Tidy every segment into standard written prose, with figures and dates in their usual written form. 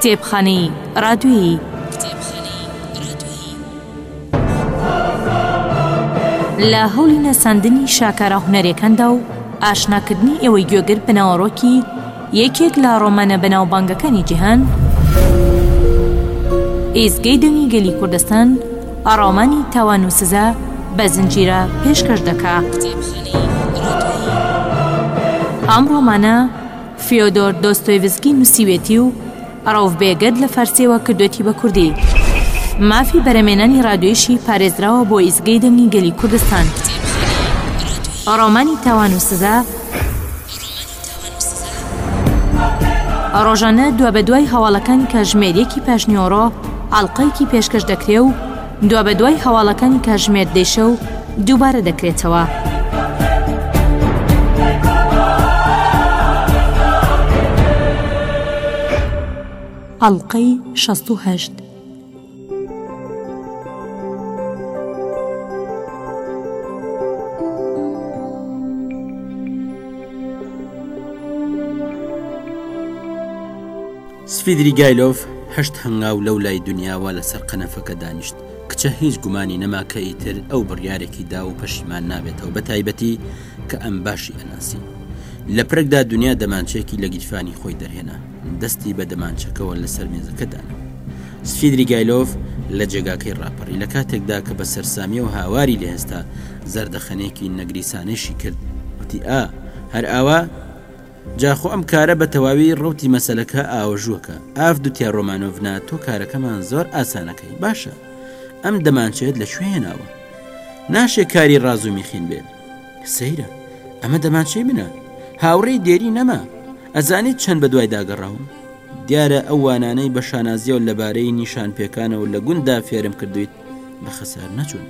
کتێبخانەی ڕادیۆیی لە هەوڵی نەساندنی شاکارە هونەرەکاندا و ئاشناکردنی ئێوەی گوێگر بنەوەڕۆکی یەکێک لە ڕۆمانە بەناوبانگەکانی جیهان، ئێزگەی دەنگی گەلی کوردستان ڕۆمانی تاوان و سزا بە زنجیرە پێشکەش دەکا. ئەم ڕۆمانە فیۆدۆر دۆستۆیڤسکی نووسیوێتی و ڕەوڤبێگەد لە فارسیەوە کردوێتی بە کوردی. مافی بەرەمێنانی ڕادیۆییشی پارێزراوە بۆ ئیزگەی دەنگی گەلی کوردستان. ڕۆمانی تاوان و سزا ڕۆژانە دوا بە دوای هەواڵەکانی کاتژمێرێکی پاشنیۆڕۆ ئاڵقەیەکی پێشکەش دەکرێ و دوا بە دوای هەواڵەکانی کاتژمێر دێشە و دووبارە دەکرێتەوە. ئاڵقەی 68 سفیدریگایلۆف هەشت هەنگاو لەو لای دنیاوە لەسەر قەنەفەکە دانیشت. کچە هیچ گومانی نەما کە ئیتر ئەو بڕیارێکی دا و پەشیمان نابێتەوە، بە تایبەتی کە ئەم باشی ئەناسی. لە پرێکدا دنیا دەمانچێکی لە گیرفانی خۆی دەرهێنا، دەستی بە دەمانچەکەەوە لەسەر مێزەکەدانا. سفیدریگایلۆف لە جێگاکەی ڕاپەڕی لە کاتێکدا کە بە سەرسامی و هاواری لێهێستا زەردەخەنێکی نەگریسانێشی کرد، وتی هەر ئاوا جاخۆ ئەم کارە بە تەواوی ڕوتی مەسەلەکە ئاوەژووەکە. ئاف دوتیا ڕۆمانۆڤنا، تۆ کارەکەمان زۆر ئاسانەکەی. باشە، ئەم دەمانچێت لە کوێ هێناوە؟ ناشێ کاری ڕاز و میخین بێت. سەیرە، ئەمە دەمانچێ منە، هاوڕێی دێری نەما. ئەزانیت چەند بە دوای داگەڕاوم؟ دیارە ئەو وانانەی بە شانازیە و لەبارەی نیشان پێکانەوە لە گوندا فێرم کردویت بە خەسار نەچوون.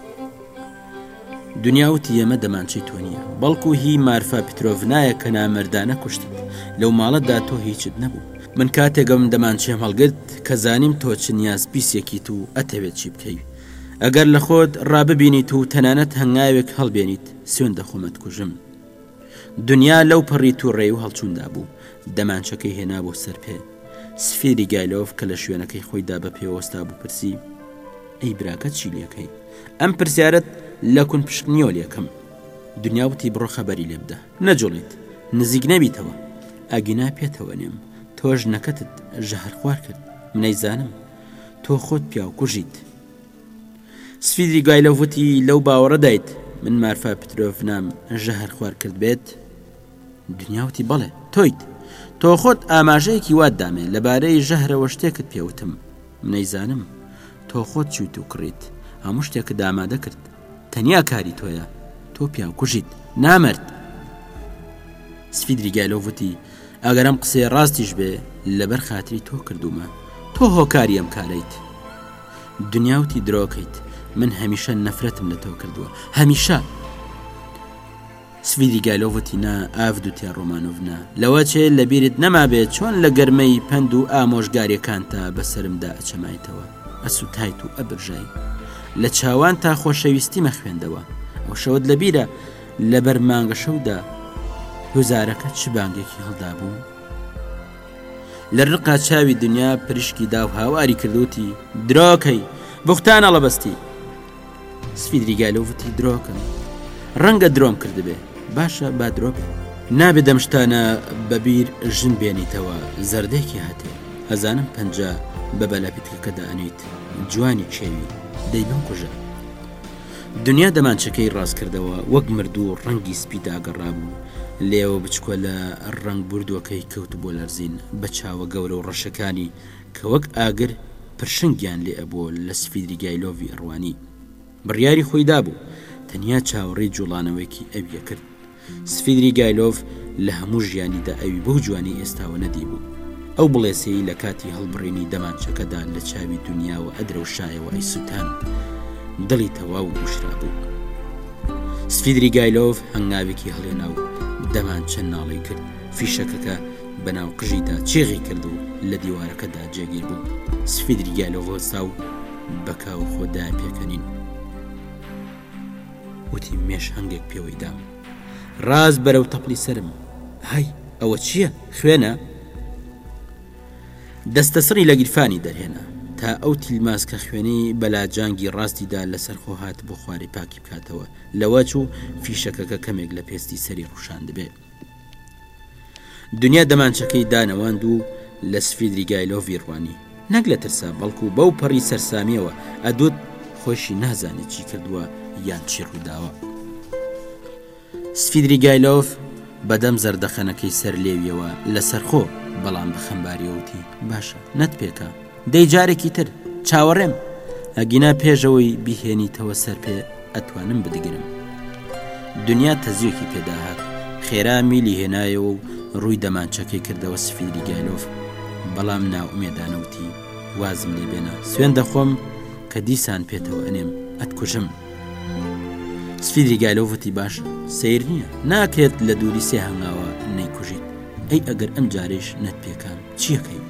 دنیاوتی ئێمە دەمانچەی تۆ نییە، بەڵکو هی مارفا پیترۆڤنایە کە نامەردانە کوشتت. لەو ماڵەتدا تۆ هیچت نەبوو. من کاتێکم دەمانچێم هەڵگرت کە زانیم تۆ چ نیاز بیسێکیت و ئەتەوێت چی بکەی. ئەگەر لە خۆت ڕاببینیت و تەنانەت هەنگاوێک هەڵبێنیت، سوێن دەخۆمەت کوژم. دنیا لەو پەڕی تووڕێ و هەڵچووندا بوو، دەمانچەکەی هێنا بۆ سەر پێ. سفیدریگایلۆف کە لە شوێنەکەی خۆیدا بە پێوەستا بوو پرسی: ئەی براکەت چی لێکەی؟ ئەم پرسیارەت لە کون پشکنیۆ لێکم. دنیاوتی بڕۆ خەبەری لێ بدە، نەجوڵیت، نزیک نەبیتەوە. ئاگینا پێتەوە نێم، تۆش نەکەتت ژەهر خوار کرد. منەیزانم تۆ خۆت پیاو کوژیت. سفیدریگایلۆڤتی لەو باوەڕەدایت من مارفا پیترۆڤنام ژەهر خوار کرد بێت؟ دنیاوتی بەڵێ، تۆیت. تۆ خۆت ئاماژەیەکی وات دامێ لەبارەی ژەهرەوە شتێکت پێوتم. منەیزانم تۆ خۆت چویت و کڕیت، هەموو شتێکت ئامادە کرد. تەنیا کاری تۆیە، تۆ پیاو کوژیت، نامرد. سفیدریگایلۆڤتی ئەگەرم قسەی ڕاستیش بێ لەبەر خاتری تۆ کردومە، تۆ هۆکاری ئەم کارەیت. دنیاوتی درۆکەیت، من هەمیشە نەفرەتم لە تۆ کردووە، هەمیشە. سفیدریگایلۆڤتی نا ئاف دوتیا ڕۆمانۆڤنا، لەوە چێ لە بیرت نەما بێت چۆن لە گەرمەی پەند و ئامۆژگاریەکانتا بەسرمدا ئەچەمایتەوە، ئەسوتایت و ئەبرژای. لە چاوان تا خۆشەویستی مەخوێندەوە. ئەو شەوت لە بیرە لەبەر مانگە شەودا هۆزارەکە چ بانگێکی هەڵدا بوو؟ لە ڕقا چاوی دنیا پرشکی دا و هاواری کردوتی: درۆکەی، بوختانە لەبەستی. سفیدریگایلۆڤتی درۆکم، ڕەنگە درۆم کردبێ. باشە، با درۆ بێ. نابێ دەم شتانە بەبیر ژن بێنیتەوە. زەردێکی هاتێ، ئەزانم پەنجا بە بەلاپیتکەکەدا ئەنیت، جوانی چێوی دەی بم کوژە. دنیا دەمانچەکەی ڕاست کردەوە، وەک مردوو ڕەنگی سپی داگەڕابوو. لێوە بچکۆ لە ڕەنگ بردووەکەی کەوت بۆ لەرزین بە چاوە گەورە و ڕەشەکانی کە وەک ئاگر پرشنگیان لێ ئەبوو لە سفیدریگایلۆڤی ئەڕوانی. بڕیاری خۆی دابوو، تەنیا چاوەڕێی جوڵانەوەیکی ئەویە کرد. سفیدریگایلۆڤ لە هەموو ژیانیدا ئەوی بەو جوانی ئێستاوە نەدی بوو. ئەو بڵێسەی لە کاتی هەڵبڕێنی دەمانچەکەدا لە چاوی دنیاوە ئەدرەوشایەوە ئەیسوتان، دڵی تەواو گوشرا بوو. سفیدریگایلۆڤ هەنگاوێکی هەڵێنا و دەمانچە ناڵی کرد. فیشەکەکە بەناو قژیدا چێغی کرد و لە دیوارەکەدا جێگیر بوو. سفیدریگایلۆڤ سا و بەکاو خۆدا پێکەنین. وتی مێش هەنگێک پێوەی دام، ڕاز بەرەو تەپڵی سرم. هەی ئەوە چییە؟ خوێنە؟ دەستەسڕی لە گیرفانی دەرهێنا تا ئەو تیلماس کە خوێنەی بەلاجانگی ڕاستیدا لەسەر خۆ هات بۆ خوارێ پاکی بکاتەوە لەوە چوو فیشەکەکە کەمێک لە پێستی سەری ڕوشان دەبێت. دنیا دەمانچەکەی دانەواند و لە سفیدری گایلۆڤی ڕوانی نەک لە ترسا بەڵکو بەو پەڕی سەرسامیەوە ئەدوت خۆشی نازانێت چی کردووە یان چی ڕووداوە. سفیدری گایلۆڤ بەدەم زەردەخەنەکەی سەر لێویەوە لەسەر خۆ بەڵام بە خەمباریەوتی باشە نەت پێکە دەی جارێکی تر چاوەڕێم ئەگینا پێشەوەی بیهێنیتەوە سەر پێ ئەتوانم بدەگرم. دنیا تەزیۆکی پێداهات خێرا میلی هێنایەوە و ڕووی دەمانچەکەی کردەوە سفیدری گایلۆڤ بەڵام ناومێدانەوتی وازم لێ بێنە سوێن دەخۆم کە دیسان پێتەوە ئەنێم ئەتکوژم. سفیدری گایلۆڤەتی باشە سیر نییە ناکرێت لە دووری سێ هەنگاوە نەیکوژیت ئەی ئەگەر ئەم جارێش نەت پێکان چیەکەی.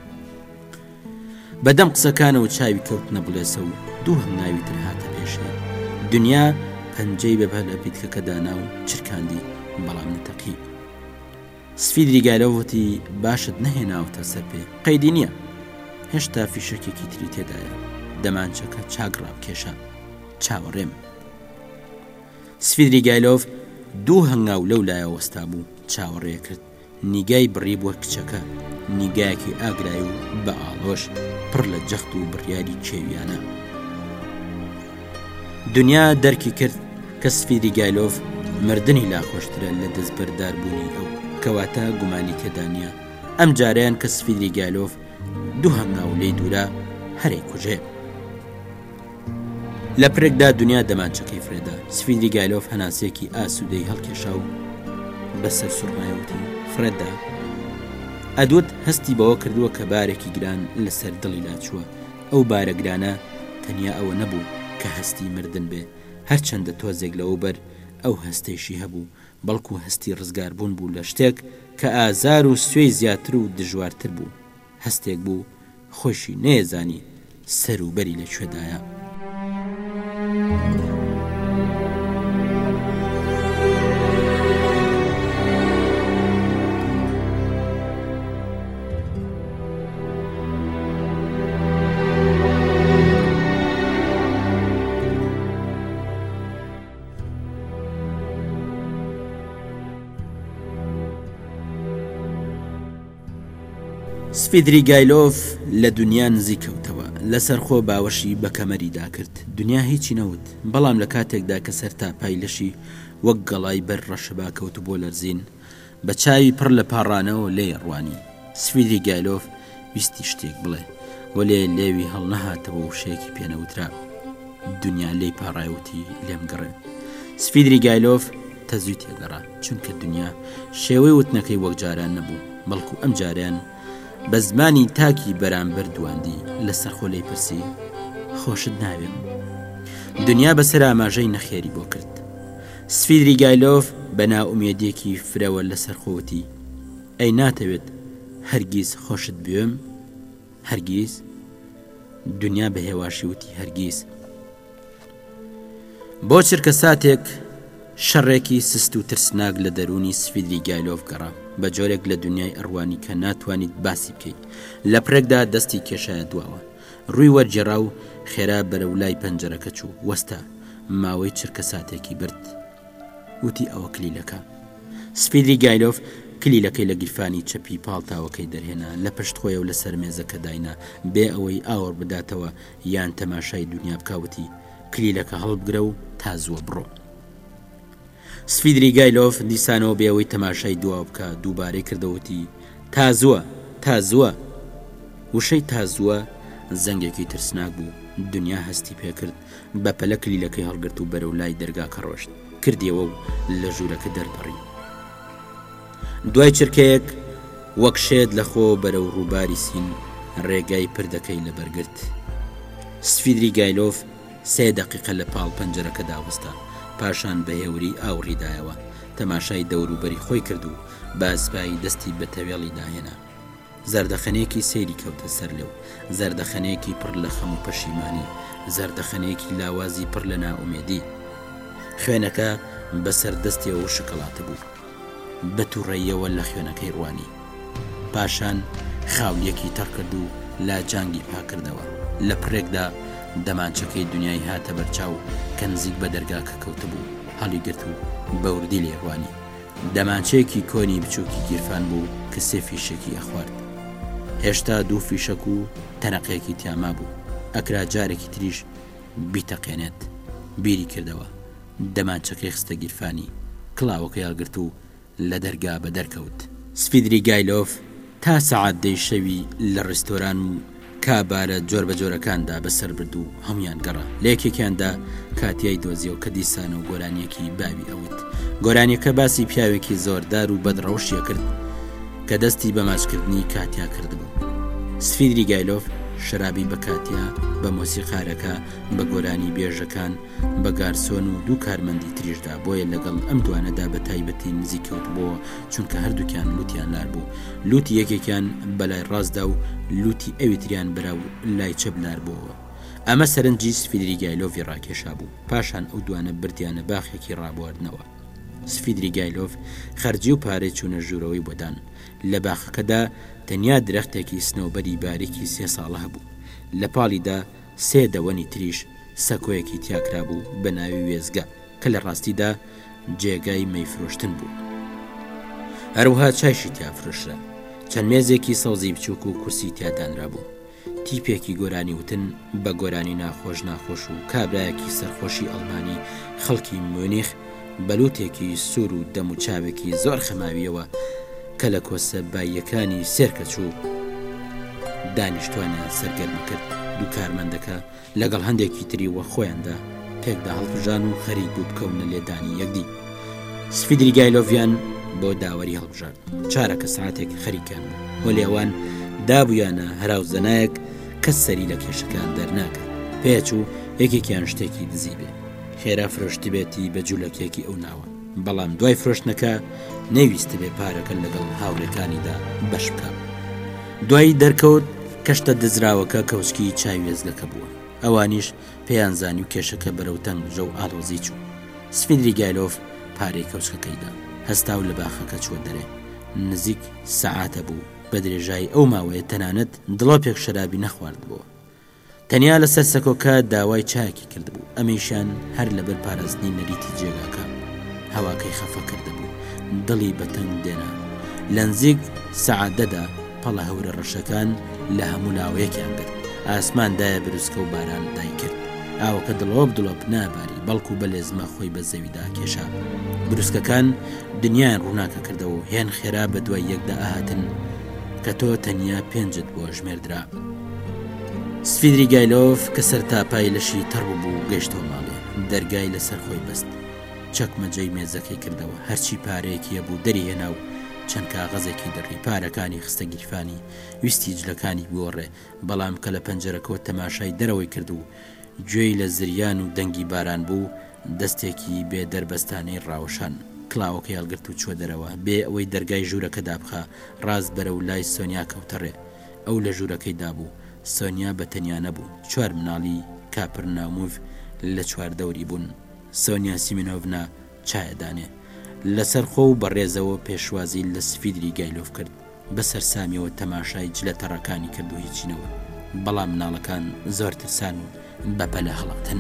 بەدەم قسەکانەوە چاوی کەوت نەبڵێسە و دوو هەنگاوی تر هاتە پێشێ. دنیا پەنجەی بەبە لە پیتکەکەدانا و چرکاندی بەڵام نەتەقی. سفیدری گایلۆڤەتی باشت نەهێناوتە سەر پێ قەیدی نییە هێشتا فیشەکێکی تری تێدایە دەمانچەکە چاگڕاب کێشە چاوەڕێم. سفیدری گایلۆڤ دوو هەنگاو لەو لایە وەستا بوو چاوەڕێ کرد نیگای بڕی بووە کچەکە نیگایەکی ئاگرای و بە ئاڵۆش پڕ لە جەخت و بڕیاری کێویانە. دنیا دەرکی کرد کە سفیدری گایلۆڤ مردنی لاخۆشترە لە دەستبەرداربوونی ئەو کەواتە گومانی تێدانە ئەم جاریان کە سفیدری گایلۆڤ دوو هەنگاو لێی دوورە هەرێ کوژێ. لە پرێکدا دنیا دەمانچەکەی فرێدا سفیدری گایلۆڤ هەناسێکی ئاسوودەی هەڵکێشا و بەسەر سوڕمایەوتی فرێدا ئەدوت هەستی بەوە کردووە کە بارێکی گران لەسەر دڵی لاچووە. ئەو بارە گرانە تەنیا ئەوە نەبوو کە هەستی مردن بێ هەرچەندە تۆزێک لەوە بەر ئەو هەستەیشی هەبوو بەڵکو هەستی ڕزگاربوون بوو لە شتێک کە ئازار و سوێی زیاتر و دژوارتر بوو. هەستێک بوو خۆشی نێزانی سەر و بەری لەکوێدایە. سفیدری گایلۆڤ لە دنیا نزیک کەوتەوە لەسەر خۆ باوەشی بە کەمەریدا کرد. دنیا هیچی نەوت بەڵام لە کاتێکدا کە سەر تا پای لەشی وەک گەڵای بەر ڕەشەبا کەوت بۆ لەرزین بە چاوی پڕ لە پاڕانەوە لێ ڕوانی. سفیدری گایلۆڤ ویستی شتێک بڵێ وەلێ لێوی هەڵ نەهاتەوە و شەیەکی پێنەوترا. دنیا لێی پاڕایوتی لێم گەڕێ. سفیدری گایلۆڤ تەزوی تێگەڕا چونکە دنیا شێوەی وتنەکەی وەک جاران نەبوو بەڵکو ئەم جاریان بە زمانی تاکی بەرامبەر دواندی لەسەر خۆ لێی پرسی خۆشت ناوێم. دنیا بەسەر ئاماژەی نەخێری بۆ کرد. سفیدری گایلۆڤ بە ناومێدیەکی فرەوە لەسەر خۆتی ئەی ناتەوێت هەرگیز خۆشت بوێم هەرگیز. دنیا بە هێواشی وتی هەرگیز. بۆ چرکە ساتێک شەڕێکی سست و ترسناک لە دەرونی سفیدری گایلۆڤ گەڕا بە جۆرێک لە دنیای ئەڕوانی کە ناتوانیت باسی بکەیت. لە پرێکدا دەستی کێشایە دواوە ڕووی وەرجێڕا و خێرا بەرەو لای پەنجەرەکە چوو وەستا ماوەی چرکە ساتێکی برد وتی ئەوە کلیلەکە. سفیدری گایلۆڤ کلیلەکەی لە گیرفانی چەپی پاڵتاوەکەی دەرهێنا لە پشت خۆی و لەسەر مێزەکە داینا بێ ئەوەی ئاوەڕ بداتەوە یان تەماشای دنیا بکاوتی کلیلەکە هەڵبگرە و تازووە بڕۆ. سفیدری گایلۆڤ دیسانەوە بێەوەی تەماشای دوا بکە دووبارەی کردەوتی تازووە تازووە. وشەی تازووە زەنگێکی ترسناک بوو. دنیا هەستی پێکرد بە پەلە کلیلەکەی هەڵگرت و بەرەو لای دەرگاکە ڕۆشت کردیەوە و لە ژوورەکە دەرپەڕی. دوای چرکەیەک وەک شێت لە خۆ بەرەو ڕووباری سین ڕێگای پردەکەی لەبەرگرت. سفیدری گایلۆڤ 3 دقیقە لە پاڵ پەنجەرەکە داوەستا پاشان بە هێوری ئاوڕیدایەوە تەماشای دەوروبەری خۆی کرد و باسپایی دەستی بە تەوێڵی داهێنا. زەردەخەنەیەکی سەیری کەوتە سەر لێو زەردەخەنەیەکی پڕ لە خەم و پەشیمانی زەردەخەنەیەکی لاوازی پڕ لە ناومێدی. خوێنەکە بەسەر دەستیەوە و شکەڵاتە بوو بە تووڕێیەوە لە خوێنەکەی ڕوانی. پاشان خاولیەکی تەڕ کرد و لا جانگی پاکردەوە. لە پڕێکدا دەمانچەکەی دنیای هاتە بەرچاو کە نزیک بە دەرگاکە کەوتبوو، هەڵی گرت و بەوردی لێڕوانی. دەمانچەیەکی کۆنی بچووکی گیرفان بوو کە سێ فیشێکی ئەخوارد. هێشتا 2 فیشەک و تەنەقەیەکی تیاما بوو. ئەکرا جارێکی تریش بیتەقێنێت. بیری کردەوە دەمانچەکەی خستە گیرفانی، کڵاوەکە یاڵگرت و لە دەرگا بە دەرکەوت. سفیدری گایلۆف تا سەعات 10 شەوی لە ڕێستۆران و کابارە جۆر بە جۆرەکاندا بەسەر برد و هەمویان گەڕا. لە یەکێکیاندا کاتیای دۆزیەوە کە دیسانە و گۆرانیەکی باوی ئەوت. گۆرانیەکە باسی پیاوێکی زۆردار و بەدڕەوشیە کرد کە دەستی بە ماچکردنی کاتیا کردبوو. سفیدری گایلۆف شرابی بە کاتیا، بە مۆسیقارەکە، بە گۆرانی بێژەکان، بە گارسۆن و 2 کارمەندی تریشدا. بۆیە لەگەڵ ئەم دوانەدا بە تایبەتی نزیکەوت بۆ، چونکە هەردووکیان لوتیان لار بوو. لوتی یەکێکیان بەلای ڕاستدا و لوتی ئەویتریان بەرا و لای چەپ لار بووەوە. ئەمە سەرنجی سفیدری گایلۆفی ڕاکێشا بوو. پاشان ئەو دوانە بردیانە باخێکی ڕابواردنەوە. سفیدری گایلۆف خەرجی و پارەی چوونە ژوورەوەی بۆدان. لە باخەکەدا تەنیا درەختێکی سنەوبەری باریکی 3 ساڵە هەبوو. لە پاڵیدا 3 دەوەنی تریش سەکۆیەکی تیاکرا بوو بە ناوی وێزگە کە لە ڕاستیدا جێگای مەیفرۆشتن بوو. هەروها چایشی تیافرۆشرا. چەند مێزێکی سەوزی بچووک و کورسی تیادانرا بوو. تیپێکی گۆرانی وتن بە گۆرانی ناخۆش و کابرایەکی سەرخۆشی ئەڵمانی خەڵکی مونیخ بەلوتێکی سوور و دەم و چاوێکی زۆر خەماویەوە کە لە کۆسە باییەکانی سێرکە چوو دانیشتوانە سەرگەرمە کرد. 2 کارمەندەکە لەگەڵ هەندێکی تری وە خۆیاندا پێکدا هەڵبژان و خەریک بوو بکەونە لێدانی یەکدی. سفیدری گایلۆڤیان بۆ داوەری هەڵبژارد. چارەکە ساعتێک خەریکان بۆ لێوان دابوویانە هەراو زەنایەک کەس سەری لە کێشەکان دەرناکە. پێچوو یەکێکیان شتێکی دزی بێ، خێرا فرۆشتی بێتی بە جوولەکێکی ئەو ناوە. بەڵام دوای فرۆشتنەکە نەویست بێ پارەکە لەگەڵ هاوڕێکانیدا بەش بکە. دوای دەرکەوت کەشتە دزراوەکە کەوچکی چای وێزگەکە بووە. ئەوانیش پێیان زانی و کێشەکە بەرەو تەنگ ژە و ئاڵۆزی چوو. سفیدری گایلۆف پارەی کەوچکەکەیدا هەستا و لە باخەکە چوە دەرێ. نزیک سەعاتە بوو. بە درێژایی ئەو ماوەیە تەنانەت دڵۆپێک شەرابی نەخوارد بووە. تەنیا لەسەر سەکۆکە داوای چاکی کردبوو. ئەمەیشان هەر لەبەر پاراستنی نەریتی جێگاکە. هەواکەی خەفە کردبوو، دڵی بەتەنگ دێنا. لە نزیک سەعاتەدا پەڵە هەورە ڕەشەکان لە هەموو لاوەیەکیان کرد. ئاسماندایە بروسکە و باران دای کرد. ئاوەکە دڵۆپ ناباری، بەڵکو بە لێزمە خۆی بە زەویدا کێشا. بروسکەکان دنیایان ڕووناکە کردەوە و هێن خێرا بە دوای یەکدا ئاهاتن کە تۆ تەنیا 5 بۆ ژمێردرا. سفیدری گایلۆف کە سەر تاپای لەشی تەڕ بوو گەیشتەوە ماڵێ. دەرگای لەسەر خۆی بەست. چەکمەجەی مێزەکەی کردەوە. هەرچی پارەیەکی هەبوو دەری هێنا و چەند کاغەزێکی دەڕی. پارەکانی خستە گیرفانی، ویستی جلەکانی بگۆڕێ. بەڵام کە لە پەنجەرەکەوە تەماشای دەرەوەی کرد و گوێی لە زریان و دەنگی باران بوو، دەستێکی بێ دەربەستانەی ڕاوەشان کڵاوەکە هەڵگرت و چوە دەرەوە. بێ ئەوەی دەرگای ژوورەکە دابخە، ڕاست بەرە و لای سۆنیا کەوتەڕێ. ئەو لە ژوورەکەی دابوو. سۆنیا بەتەنیا نەبوو. 4 مناڵی کاپرناومۆڤ لە 4 دەوری بوون. سۆنیا سیمینۆڤنا چایەدانێ. لەسەر خۆ و بەڕێزەوە پێشوازی لە سفیدری گایلۆف کرد. بەسەر سامیەوە تەماشای جلە تەڕەکانی کرد و هیچینەوە. بەڵام مناڵەکان زۆر ترسان و بەپەلە هەڵاتن.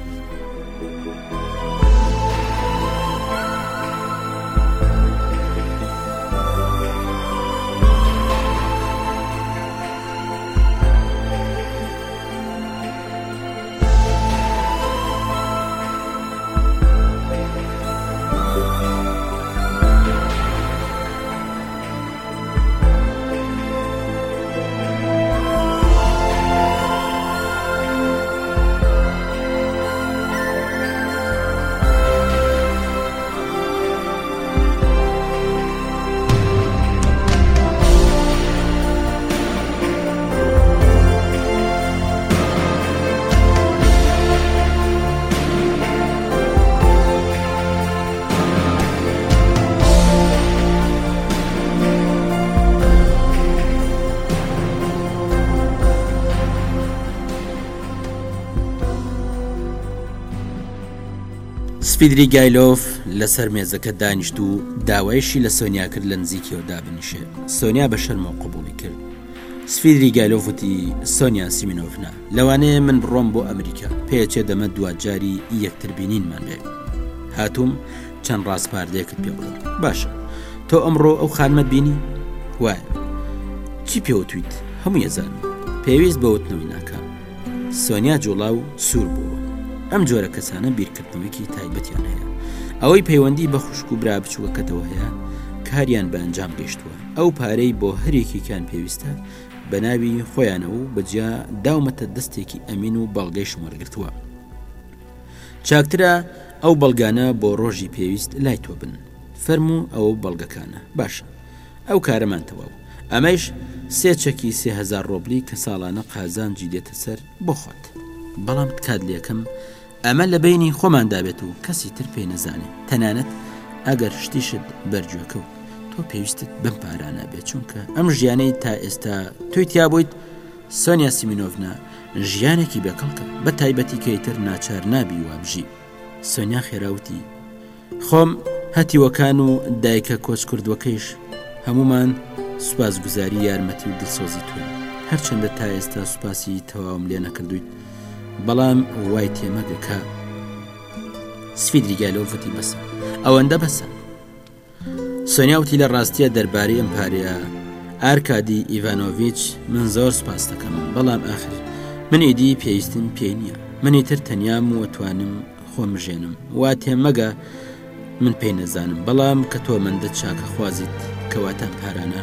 سفیدری گایلۆف لەسەر مێزەکە دانیشت و داوایشی لە سۆنیا کرد لە نزیکیەوە دابنیشێ. سۆنیا بە شەرمەوە قبوڵی کرد. سفیدری گایلۆڤوتی سۆنیا سیمینۆڤنا لەوانەیە من بڕۆم بۆ ئەمریکا پێچێ دەمە دوجاری یەکتر بینینمان بێ هاتووم چەند ڕاستپاردەیەکت پێ بڵێم باشە تۆ ئەمڕۆ ئەو خانمەت بینی وایە چی پێوتویت هەموو ێزانم پێویست بەوتنەوەی ناکە سۆنیا جوڵا و سوور بووە ئەم جۆرە کەسانە بیرکردنەوەیکی تایبەتیان هەیە ئەوەی پەیوەندی بە خوشک و برا بچووکەکەتەوە هەیە کاریان بە ئەنجام گەیشتووە ئەو پارەی بۆ هەرێکیان پێویستە بە ناوی خۆیانەوە و بەجیا داومەتە دەستێکی ئەمین و بەڵگەی شمەرگرتووە چاکترە ئەو بەڵگانە بۆ ڕۆژی پێویست لای تۆ بن فەرموو ئەو بەڵگەکانە باشە ئەو کارەمان تەواو ئەمەش 3 چەکی 3000 ڕۆبلی کە ساڵانە قازانجی دێتە سەر بۆ خۆت بەڵام کات لێکم ئەمە لە بینی خۆماندا بێت و کەسی تر پێی نەزانێت تەنانەت ئەگەر شتیشت بەرجوەکەوت تۆ پێویستت بم پارانە بێت چونکە ئەم ژیانەی تا ئێستا توی تیا بوویت سۆنیا سیمینۆڤنا ژیانێکی بێکەڵکە بە تایبەتی کەیتر ناچار نابی وابژی سۆنیا خێراوتی خۆم هەتیوەکان و دایکە کۆچ کردوەکەیش هەمومان سوپاسگوزاری یارمەتی و دڵسۆزی توێ هەرچەندە تا ئێستا سوپاسی تەواوم لێ نەکردویت بەڵام وای تێمەگەکە سفیدری گایلۆڤوتی بەسە ئەوەندە بەسە سۆنیاوتی لە ڕاستیە دەربارەی ئەم پارەیە ئارکادی ئیڤانۆڤیچ من زۆر سوپاس دەکەم بەڵام ئاخر من ئیدی پێویستم پێی نییە منیتر تەنیام وەتوانم خۆم ژێنم وا تێمەگە من پێی نەزانم بەڵام کە تۆ مندە چاکە خوازیت کەواتان پارانە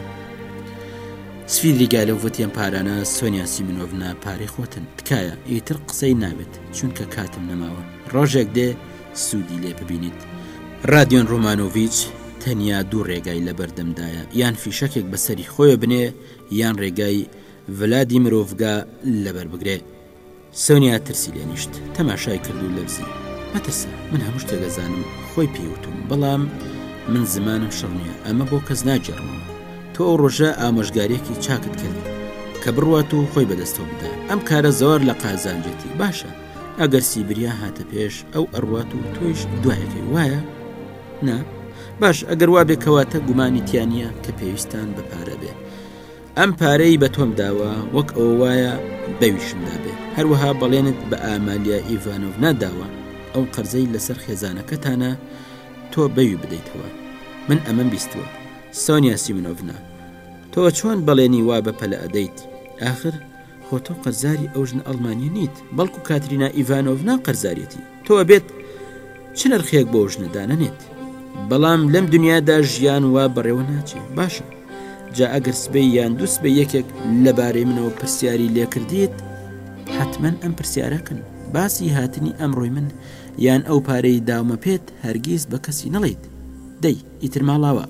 سفیدری گایلۆڤوتی ئەم پارانە سۆنیا سیمینۆڤنا پارەی خۆتن تکایە ئیتر قسەی نابێت چونکە کاتم نەماوە ڕۆژێک دێ سوودی لێ ببینیت رادیۆن ڕۆمانۆڤیچ تەنیا دوو ڕێگای لە بەردەمدایە یان فیشەکێک بەسەری خۆیە بنێ یان ڕێگای ڤلادی مرۆڤگا لەبەر بگرێ سۆنیا ترسی لێنیشت تەماشای کرد و لەبزی مەترسە من هەموو شتێگەزانم خۆی پێوتم بەڵام من زمانم شەڕ نییە ئەمە بۆ کەس ناجێڕمەوە تۆ ئەو ڕۆژە ئامۆژگارێکی چاکت کرد کە بڕوات و خۆی بەدەستەوە بدا ئەم کارە زۆر لە قازانجێتی باشە ئەگەر سیبریا هاتە پێش ئەو ئەڕوات و تۆیش دوایەکەی وایە نا باش ئەگەر وا بێکەواتە گومانی تیانە کە پێویستان بە پارە بێ ئەم پارەی بە تۆم داوە وەک ئەو وایە بەویشمدا بێ هەروەها بەڵێنت بە ئامالیا ئیڤانۆڤنا داوە ئەو قەرزەی لەسەر خێزانەکەتانە تۆ بەوی بدەیتەوە من ئەمەم بیستووە سۆنیا سیمینۆڤنا تۆ چۆن بەڵێنی وا بەپەلە ئەدەیت آخر خۆ تۆ قەرزاری ئەو ژن ئەڵمانی نیت بەڵکو کاترینا ئیڤانۆڤنا قەرزارێتی تۆ بێت چ نرخێک بۆ ژنەدانەنێت بەڵام لەم دنیادا ژیان وا بەڕێوە ناچێ باشە جا ئەگەر سبەی یان دوو سبەی یەکێک لەبارەی منەوە پرسیاری لێکردیت حتمما ئەم پرسیارەکەن باسی هاتنی ئەمڕۆی من یان ئەو پارەی داومە پێت هەرگیز بە کەسی نەڵێیت دەی ئیتر ماڵاوە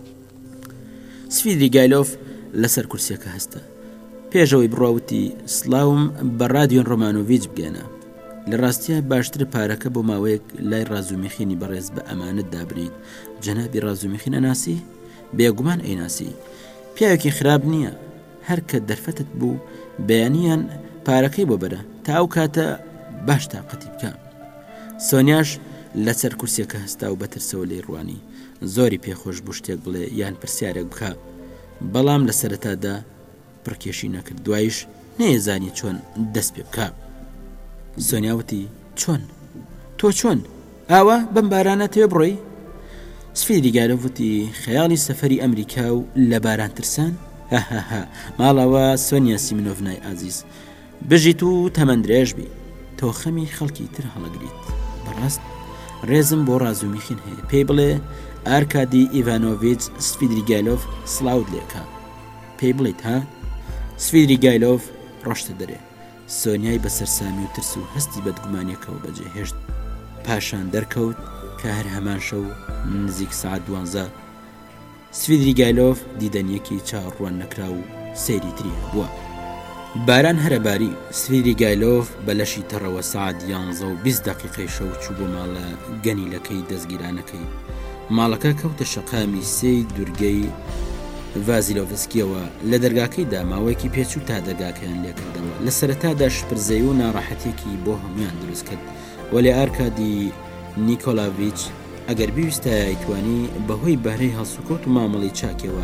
سفیدری گایلۆڤ لەسەر کورسیەکە هەستە پێشەوەی بڕاوتی سڵاوم بە رادیۆن ڕۆمانۆڤیچ بگەێنە لە ڕاستیە باشتر پارەکە بۆ ماوەیەک لای ڕازومیخینی بەڕێز بە ئەمانت دابنیت جەنابی ڕازومیخینە ناسی بێگومان ئەیناسی پیاوێکی خراپ نییە هەر کە دەرفەتت بوو بەیانیان پارەکەی بۆ بەرە تا ئەو کاتە باش تاقەتی بکە سۆنیاش لەسەر کورسیەکە هەستا و بەترسەوە لێی ڕوانی زۆری پێخۆش بوو شتێک بڵێ یان پرسیارێک بکە بەڵام لە سەرەتادا پڕکێشی نەکرد دوایش نەیەزانی چۆن دەست پێ بکە سۆنیاوتی چۆن تۆ چۆن ئاوا بەم بارانە تێ بڕۆی سفیدری گایلۆڤوتی خەیاڵی سەفەری ئەمریکا و لە باران ترسان هەهەها ماڵەوە سۆنیا سیمینۆڤنای ئازیز بژیت و تەمەندرێژ بی تۆ خەمی خەڵکی تر هەڵەگریت بەڕاست ڕێزم بۆ ڕازومیخین هەیە پێی بڵێ ئارکادی ئیڤانۆڤیچ سفیدری گایلۆڤ سڵاوت لێکە پێی بڵێیت ها سفیدری گایلۆڤ ڕۆشتە دەرێ سۆنیای بەسەرسامی و ترس و هەستی بەدگومانیەکەەوە بەجێهێشت پاشان دەرکەوت کە هەر هەمان شەو نزیک سعات 12 سفیدری گایلۆڤ دیدەنیەکی چاوەڕوان نەکرا و سەیری تری هەبووە باران هەرەباری سفیدری گایلۆڤ بەلەشی تەڕەوە سعات 11 و 20 دقیقەی شەو چوو بۆ ماڵە گەنیلەکەی دەستگیرانەکەی ماڵەکە کەوتە شەقامی سێی دوورگەی ڤازیلۆڤسکیەوە لە دەرگاکەیدا ماوەیەکی پێچوو تا دەرگاکەیان لێکردەوە لە سەرەتادا شپرزەی و ناڕەحەتێکی بۆ هەمویان دروست کرد وەلێ ئارکادی نیکۆلاڤیچ ئەگەر بیویستە یایتوانی بەهۆی بەهرەی هەڵسوکۆت و مامەڵی چاکەوە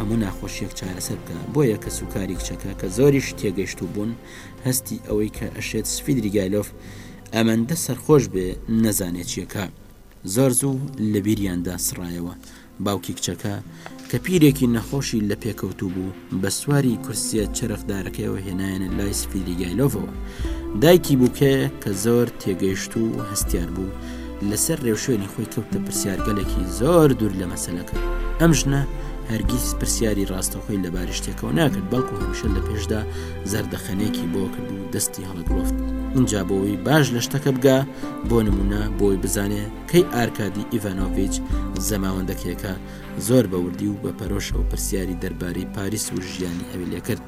هەموو ناخۆشیەک چارەسەر بکە. بۆیە کە سوکاری کچەکە کە زۆریش تێگەیشت و بوون هەستی ئەوەی کە ئەشێت سفیدریگایلۆف ئەمەندە سەرخۆش بێ نەزانێت چیەکە. زۆر زوو لە بیریاندا سڕایەوە. باوکی کچەکە کە پیرێکی نەخۆشی لە پێکەوتو بوو بە سواری کورسیە چرەخدارەکەیەوە هێنایەنە لای سفیدریگایلۆفەوە. دایکی بووکێ کە زۆر تێگەیشت و هەستیار بوو لەسەر ڕێوشێنی خۆی کەوتە پرسیارگەلێکی زۆر دوور لە مەسەلەکە. ئەم ژنە هەرگیز پرسیاری ڕاستەخۆی لەباری شتێکەوە ناکرد، بەڵکو هەمیشە لە پێشدا زەردەخەنێکی بۆ کرد و دەستی هەڵەگرۆفت. اینجا بۆی باش لە شتەکە بگا، بۆ نمونە بۆی بزانێ کەی ئارکادی ئیڤانۆڤیچ زەماوەندەکێکە زۆر بەوردی و بە پەرۆشەوە پرسیاری دەربارەی پاریس و ژیانی ئەوی لێ کرد.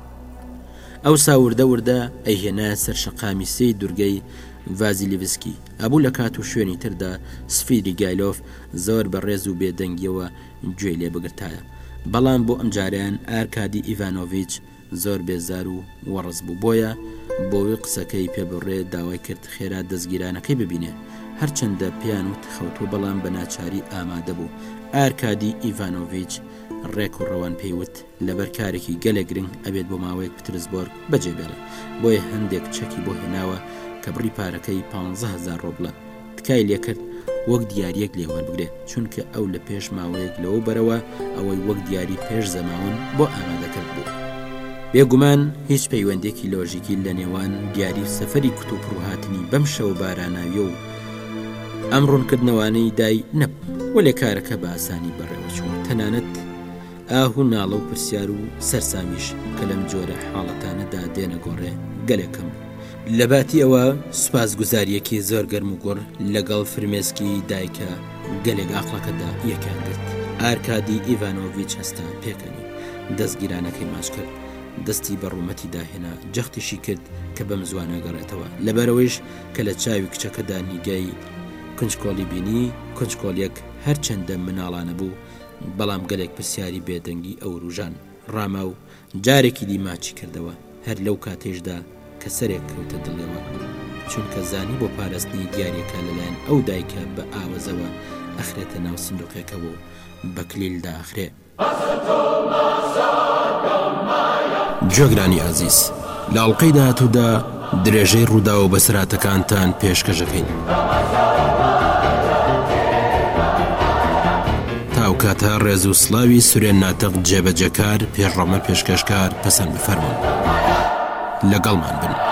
ئەو ساوردە وردە ئەیهێنایە سەر شەقامی سێی دورگەی ڤازیلیڤسکی. ئەبوو لە کات و شوێنی تردا سفیدریگایلۆف زۆر بە ڕێز و بێدەنگیەوە گوێی لێ بگرتایە. بەڵام بۆ ئەم جاریان ئارکادی ئیڤانۆڤیچ زۆر بێزار و وەڕز بوو. بۆیە بۆی قسەکەی پێبڕێ داوای کرد خێرا دەستگیرانەکەی ببینێ. هەرچەندە پیان و تخەوتوە بەڵام بە ناچاری ئامادە بوو. ئارکادی ئیڤانۆڤیچ ڕێک و ڕەوان پێیوت لەبەر کارێکی گەلێ گرنگ ئەبێت بۆ ماوەیەک پترسبۆرگ بەجێبێڵێ. بۆیە هەندێک چەکی بۆ هێناوە کە بڕی پارەکەی 15,000 ڕۆبڵە تکای لێکرد وەک دیاریەک لێوەربگرێت، چونکە ئەو لە پێش ماوەیەک لەوە بەرەوە ئەوەی وەک دیاری پێش زەماون بۆ ئامادەکرد بوو. بێگومان هیچ پەیوەندێکی لۆژیکی لە نێوان دیاری سەفەری کتوپڕ و هاتنی بەم شەو باراناویە و ئەم ڕوونکردنەوانەی دای نەبوو. وەلێ کارەکە بە ئاسانی بەڕێوە چوون. تەنانەت ئاهو ناڵە و پرسیار و سەرسامیش کە لەم جۆرە حاڵەتانەدا دێنە گۆڕێ گەلێکم. لە باتی ئەوە سوپاسگوزاریەکی زۆر گەرم و گۆڕ لەگەڵ فرمێسکی دایکە گەلێک ئاقلەکەدا یەکیان گرت. ئارکادی ئیڤانۆڤیچ هەستا پێکەنی دەستگیرانەکەی ماچ کرد، دەستی بە ڕوومەتی داهێنا، جەختیشی کرد کە بەم زوانە گەڕێتەوە. لەبەرەوەیش کە لە چاوی کچەکەدا نیگای کنجکۆڵی بینی، کنجکۆڵیەک هەرچەندە مناڵانە بوو بەڵام گەلێک پرسیاری بێدەنگی ئەو ڕوژان ڕاما و جارێکی دیماچی کردەوە. هەر لەو کاتێشدا کە سەرێک کەوتە دڵێەوە، چونکە زانی بۆ پاراستنی دیارێکە لەلایەن ئەو دایکە بە ئاوەزەوە ئەخرێتە ناو سندوقێکەوە و بە کلیلدا ئەخرێ. جۆگرانی ئازیز، لە ئەڵلقەی داهاتوودا درێژەی ڕوودا و بەسراتەکانتان پێشکەشەکەین. تاوکاتە ڕێز و سڵاوی سورێن ناتەق جێبەجەکار، پێشڕەمە پێشکەشکار پەسەند بفەرمون. لەگەڵمان بن.